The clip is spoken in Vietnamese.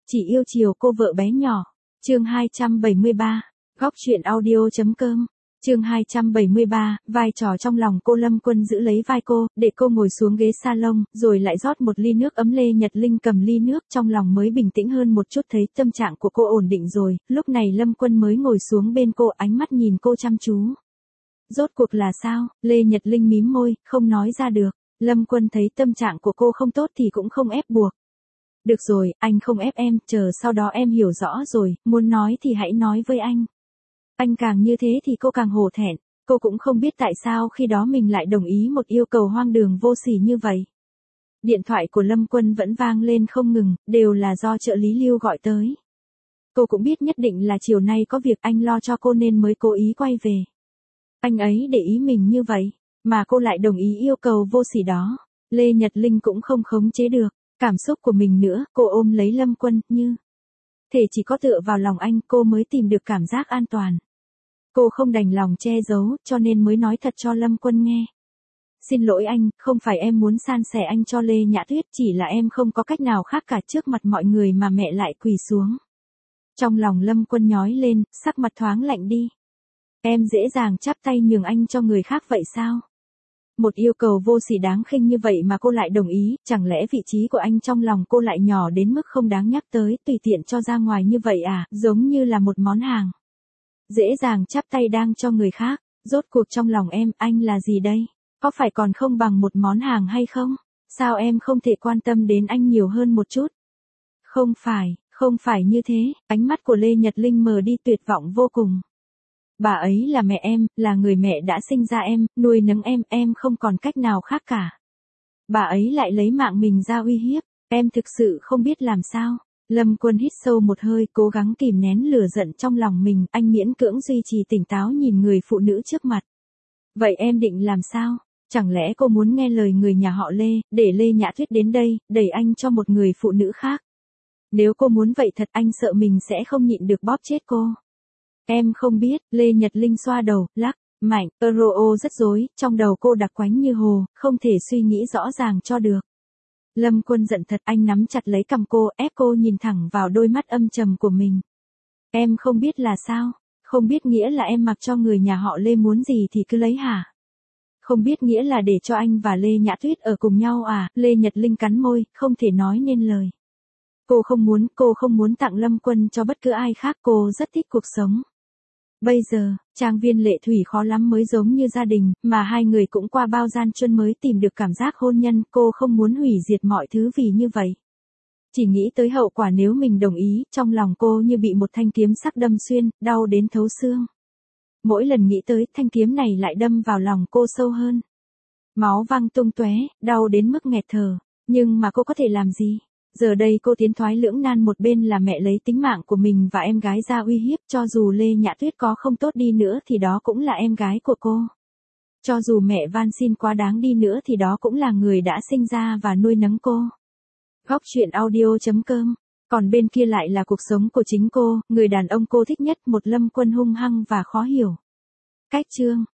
Chỉ yêu chiều cô vợ bé nhỏ. Chương 273. Góc truyện audio.com. Chương 273, vai trò trong lòng cô. Lâm Quân giữ lấy vai cô, để cô ngồi xuống ghế salon, rồi lại rót một ly nước ấm. Lê Nhật Linh cầm ly nước, trong lòng mới bình tĩnh hơn một chút, thấy tâm trạng của cô ổn định rồi, lúc này Lâm Quân mới ngồi xuống bên cô, ánh mắt nhìn cô chăm chú. Rốt cuộc là sao? Lê Nhật Linh mím môi, không nói ra được. Lâm Quân thấy tâm trạng của cô không tốt thì cũng không ép buộc. Được rồi, anh không ép em, chờ sau đó em hiểu rõ rồi, muốn nói thì hãy nói với anh. Anh càng như thế thì cô càng hổ thẹn, cô cũng không biết tại sao khi đó mình lại đồng ý một yêu cầu hoang đường vô sỉ như vậy. Điện thoại của Lâm Quân vẫn vang lên không ngừng, đều là do trợ lý Lưu gọi tới. Cô cũng biết nhất định là chiều nay có việc anh lo cho cô nên mới cố ý quay về. Anh ấy để ý mình như vậy, mà cô lại đồng ý yêu cầu vô sỉ đó. Lê Nhật Linh cũng không khống chế được cảm xúc của mình nữa, cô ôm lấy Lâm Quân, như thể chỉ có tựa vào lòng anh cô mới tìm được cảm giác an toàn. Cô không đành lòng che giấu, cho nên mới nói thật cho Lâm Quân nghe. Xin lỗi anh, không phải em muốn san sẻ anh cho Lê Nhã Tuyết, chỉ là em không có cách nào khác cả, trước mặt mọi người mà mẹ lại quỳ xuống. Trong lòng Lâm Quân nhói lên, sắc mặt thoáng lạnh đi. Em dễ dàng chắp tay nhường anh cho người khác vậy sao? Một yêu cầu vô sỉ đáng khinh như vậy mà cô lại đồng ý, chẳng lẽ vị trí của anh trong lòng cô lại nhỏ đến mức không đáng nhắc tới, tùy tiện cho ra ngoài như vậy à, giống như là một món hàng. Dễ dàng chắp tay đang cho người khác, rốt cuộc trong lòng em, anh là gì đây? Có phải còn không bằng một món hàng hay không? Sao em không thể quan tâm đến anh nhiều hơn một chút? Không phải như thế, ánh mắt của Lê Nhật Linh mờ đi, tuyệt vọng vô cùng. Bà ấy là mẹ em, là người mẹ đã sinh ra em, nuôi nấng em không còn cách nào khác cả. Bà ấy lại lấy mạng mình ra uy hiếp, em thực sự không biết làm sao. Lâm Quân hít sâu một hơi, cố gắng kìm nén lửa giận trong lòng mình, anh miễn cưỡng duy trì tỉnh táo nhìn người phụ nữ trước mặt. Vậy em định làm sao? Chẳng lẽ cô muốn nghe lời người nhà họ Lê, để Lê Nhã Tuyết đến đây, đẩy anh cho một người phụ nữ khác? Nếu cô muốn vậy thật, anh sợ mình sẽ không nhịn được bóp chết cô. Em không biết, Lê Nhật Linh xoa đầu, lắc mạnh, rất rối, trong đầu cô đặc quánh như hồ, không thể suy nghĩ rõ ràng cho được. Lâm Quân giận thật, anh nắm chặt lấy cằm cô, ép cô nhìn thẳng vào đôi mắt âm trầm của mình. Em không biết là sao? Không biết nghĩa là em mặc cho người nhà họ Lê muốn gì thì cứ lấy hả? Không biết nghĩa là để cho anh và Lê Nhã Tuyết ở cùng nhau à? Lê Nhật Linh cắn môi, không thể nói nên lời. Cô không muốn tặng Lâm Quân cho bất cứ ai khác, cô rất thích cuộc sống. Bây giờ, trang viên Lệ Thủy khó lắm mới giống như gia đình, mà hai người cũng qua bao gian truân mới tìm được cảm giác hôn nhân, cô không muốn hủy diệt mọi thứ vì như vậy. Chỉ nghĩ tới hậu quả nếu mình đồng ý, trong lòng cô như bị một thanh kiếm sắc đâm xuyên, đau đến thấu xương. Mỗi lần nghĩ tới, thanh kiếm này lại đâm vào lòng cô sâu hơn. Máu văng tung tóe, đau đến mức nghẹt thở, nhưng mà cô có thể làm gì? Giờ đây cô tiến thoái lưỡng nan, một bên là mẹ lấy tính mạng của mình và em gái ra uy hiếp, cho dù Lê Nhã Tuyết có không tốt đi nữa thì đó cũng là em gái của cô. Cho dù mẹ van xin quá đáng đi nữa thì đó cũng là người đã sinh ra và nuôi nấng cô. Góc truyện audio.com. Còn bên kia lại là cuộc sống của chính cô, người đàn ông cô thích nhất, một Lâm Quân hung hăng và khó hiểu. Cách chương.